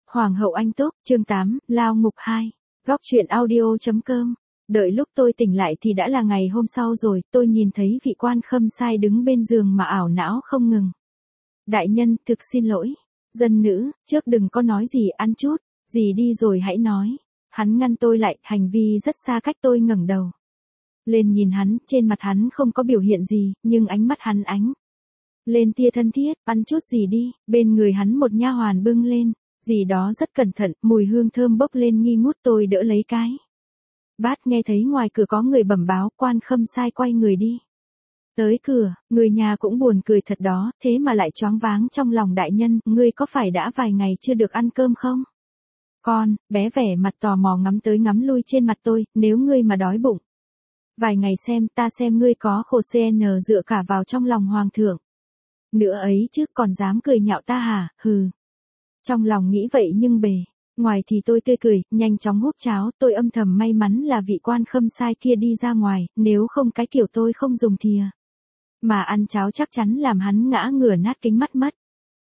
Hoàng hậu anh tốt, chương 8, lao ngục 2. Góc truyện audio.com. Đợi lúc tôi tỉnh lại thì đã là ngày hôm sau rồi, tôi nhìn thấy vị quan khâm sai đứng bên giường mà ảo não không ngừng. Đại nhân, thực xin lỗi. Dân nữ, trước đừng có nói gì, ăn chút, gì đi rồi hãy nói. Hắn ngăn tôi lại, hành vi rất xa cách. Tôi ngẩng đầu lên nhìn hắn, trên mặt hắn không có biểu hiện gì, nhưng ánh mắt hắn ánh lên tia thân thiết. Ăn chút gì đi. Bên người hắn một nha hoàn bưng lên gì đó rất cẩn thận, mùi hương thơm bốc lên nghi ngút. Tôi đỡ lấy cái bát, nghe thấy ngoài cửa có người bẩm báo. Quan khâm sai quay người đi tới cửa, người nhà cũng buồn cười thật đó, thế mà lại choáng váng trong lòng. Đại nhân, ngươi có phải đã vài ngày chưa được ăn cơm không? Con, bé vẻ mặt tò mò ngắm tới ngắm lui trên mặt tôi. Nếu ngươi mà đói bụng vài ngày xem, ta xem ngươi có khổ CN dựa cả vào trong lòng hoàng thượng nữa ấy chứ, còn dám cười nhạo ta hả? Hừ. Trong lòng nghĩ vậy nhưng bề ngoài thì tôi tươi cười, nhanh chóng húp cháo. Tôi âm thầm may mắn là vị quan khâm sai kia đi ra ngoài, nếu không cái kiểu tôi không dùng thìa mà ăn cháo chắc chắn làm hắn ngã ngửa nát kính mắt mất.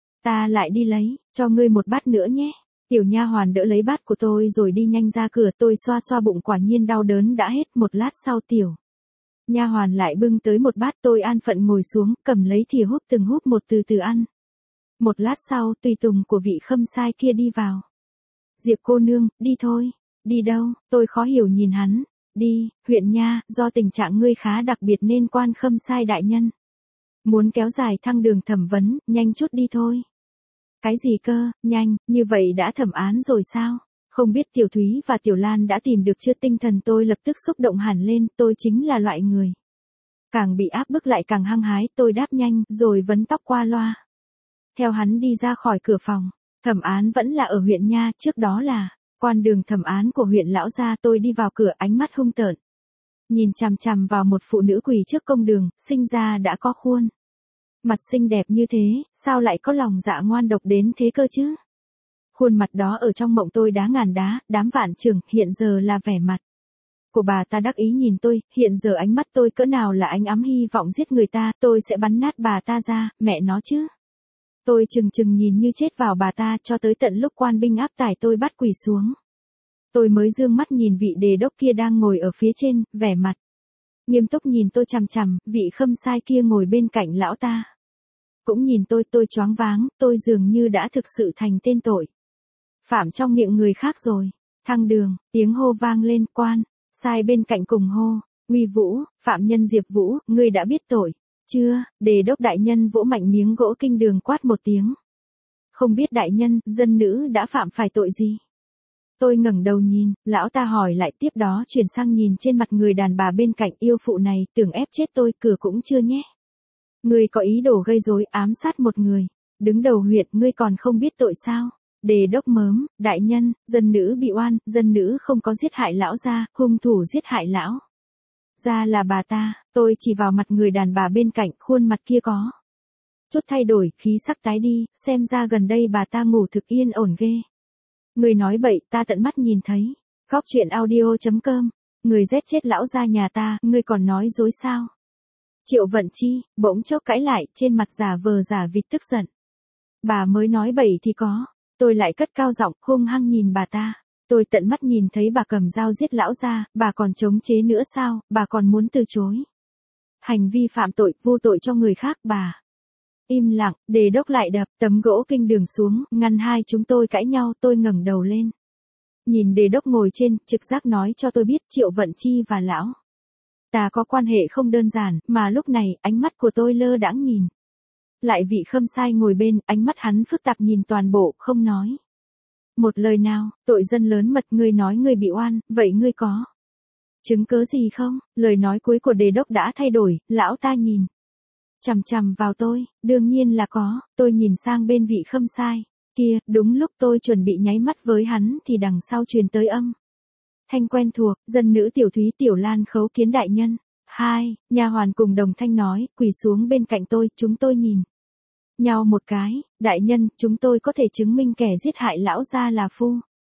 Ta lại đi lấy cho ngươi một bát nữa nhé. Tiểu nha hoàn đỡ lấy bát của tôi rồi đi nhanh ra cửa. Tôi xoa xoa bụng, quả nhiên đau đớn đã hết. Một lát sau tiểu nha hoàn lại bưng tới một bát. Tôi an phận ngồi xuống, cầm lấy thìa húp từng húp một, từ từ ăn. Một lát sau, tùy tùng của vị khâm sai kia đi vào. Diệp cô nương, đi thôi. Đi đâu? Tôi khó hiểu nhìn hắn. Đi, huyện nha, do tình trạng ngươi khá đặc biệt nên quan khâm sai đại nhân muốn kéo dài thăng đường thẩm vấn, nhanh chút đi thôi. Cái gì cơ, nhanh, như vậy đã thẩm án rồi sao? Không biết Tiểu Thúy và Tiểu Lan đã tìm được chưa? Tinh thần tôi lập tức xúc động hẳn lên. Tôi chính là loại người càng bị áp bức lại càng hăng hái. Tôi đáp nhanh, rồi vấn tóc qua loa. Theo hắn đi ra khỏi cửa phòng. Thẩm án vẫn là ở huyện nha, trước đó là quan đường thẩm án của huyện lão gia. Tôi đi vào cửa, ánh mắt hung tợn nhìn chằm chằm vào một phụ nữ quỳ trước công đường, sinh ra đã có khuôn mặt xinh đẹp như thế, sao lại có lòng dạ ngoan độc đến thế cơ chứ? Khuôn mặt đó ở trong mộng tôi đá ngàn đá, đám vạn trường. Hiện giờ là vẻ mặt của bà ta đắc ý nhìn tôi. Hiện giờ ánh mắt tôi cỡ nào là ánh ám hy vọng giết người ta. Tôi sẽ bắn nát bà ta ra, mẹ nó chứ. Tôi chừng chừng nhìn như chết vào bà ta, cho tới tận lúc quan binh áp tải tôi bắt quỳ xuống. Tôi mới dương mắt nhìn vị đề đốc kia đang ngồi ở phía trên, vẻ mặt nghiêm túc nhìn tôi chằm chằm. Vị khâm sai kia ngồi bên cạnh lão ta cũng nhìn tôi choáng váng. Tôi dường như đã thực sự thành tên tội phạm trong miệng người khác rồi. Thăng đường, tiếng hô vang lên. Quan sai bên cạnh cùng hô. Uy Vũ, phạm nhân Diệp Vũ, ngươi đã biết tội chưa? Đề đốc đại nhân vỗ mạnh miếng gỗ kinh đường, quát một tiếng. Không biết đại nhân, dân nữ đã phạm phải tội gì? Tôi ngẩng đầu nhìn, lão ta hỏi lại, tiếp đó chuyển sang nhìn trên mặt người đàn bà bên cạnh. Yêu phụ này, tưởng ép chết tôi, cửa cũng chưa nhé. Ngươi có ý đồ gây rối, ám sát một người đứng đầu huyện, ngươi còn không biết tội sao? Đề đốc mớm, đại nhân, dân nữ bị oan, dân nữ không có giết hại lão gia, hung thủ giết hại lão gia là bà ta. Tôi chỉ vào mặt người đàn bà bên cạnh, khuôn mặt kia có chút thay đổi, khí sắc tái đi, xem ra gần đây bà ta ngủ thực yên ổn ghê. Người nói bậy, ta tận mắt nhìn thấy. Góc truyện audio.com. Người giết chết lão gia nhà ta, ngươi còn nói dối sao? Triệu Vận Chi bỗng chốc cãi lại, trên mặt giả vờ giả vịt tức giận. Bà mới nói bậy thì có. Tôi lại cất cao giọng, hung hăng nhìn bà ta. Tôi tận mắt nhìn thấy bà cầm dao giết lão gia, bà còn chống chế nữa sao? Bà còn muốn từ chối hành vi phạm tội, vô tội cho người khác. Bà im lặng. Đề đốc lại đập tấm gỗ kinh đường xuống, ngăn hai chúng tôi cãi nhau. Tôi ngẩng đầu lên nhìn đề đốc ngồi trên, trực giác nói cho tôi biết Triệu Vận Chi và lão ta có quan hệ không đơn giản. Mà lúc này, ánh mắt của tôi lơ đãng nhìn lại vị khâm sai ngồi bên, ánh mắt hắn phức tạp nhìn toàn bộ, không nói một lời nào. Tội dân lớn mật, ngươi nói ngươi bị oan, vậy ngươi có chứng cớ gì không? Lời nói cuối của đề đốc đã thay đổi. Lão ta nhìn chằm chằm vào tôi. Đương nhiên là có. Tôi nhìn sang bên vị khâm sai kia, đúng lúc tôi chuẩn bị nháy mắt với hắn thì đằng sau truyền tới âm thanh quen thuộc. Dân nữ Tiểu Thúy, Tiểu Lan khấu kiến đại nhân. Hai nha hoàn cùng đồng thanh nói, quỳ xuống bên cạnh tôi. Chúng tôi nhìn nhau một cái. Đại nhân, chúng tôi có thể chứng minh kẻ giết hại lão gia là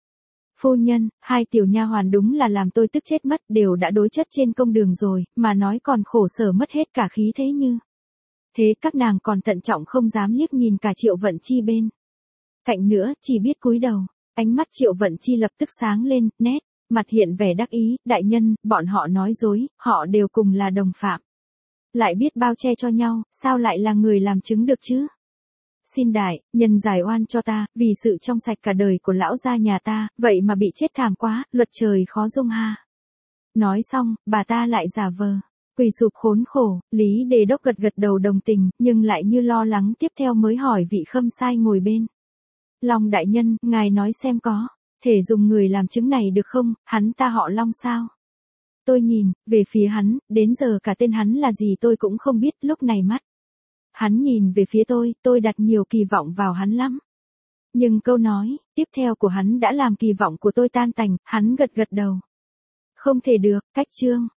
phu nhân. Hai tiểu nha hoàn đúng là làm tôi tức chết mất, đều đã đối chất trên công đường rồi, mà nói còn khổ sở mất hết cả khí thế như thế. Các nàng còn thận trọng không dám liếc nhìn cả Triệu Vận Chi bên cạnh nữa, chỉ biết cúi đầu. Ánh mắt Triệu Vận Chi lập tức sáng lên, nét, mặt hiện vẻ đắc ý, đại nhân, bọn họ nói dối, họ đều cùng là đồng phạm. Lại biết bao che cho nhau, sao lại là người làm chứng được chứ? Xin đại, nhân giải oan cho ta, vì sự trong sạch cả đời của lão gia nhà ta, vậy mà bị chết thảm quá, luật trời khó dung ha. Nói xong, bà ta lại giả vờ quỳ sụp khốn khổ, Lý Đề Đốc gật gật đầu đồng tình, nhưng lại như lo lắng tiếp theo mới hỏi vị Khâm Sai ngồi bên. Long đại nhân, ngài nói xem có thể dùng người làm chứng này được không, hắn ta họ Long sao? Tôi nhìn về phía hắn, đến giờ cả tên hắn là gì tôi cũng không biết, lúc này mắt hắn nhìn về phía tôi đặt nhiều kỳ vọng vào hắn lắm. Nhưng câu nói tiếp theo của hắn đã làm kỳ vọng của tôi tan tành, hắn gật gật đầu. Không thể được, cách chương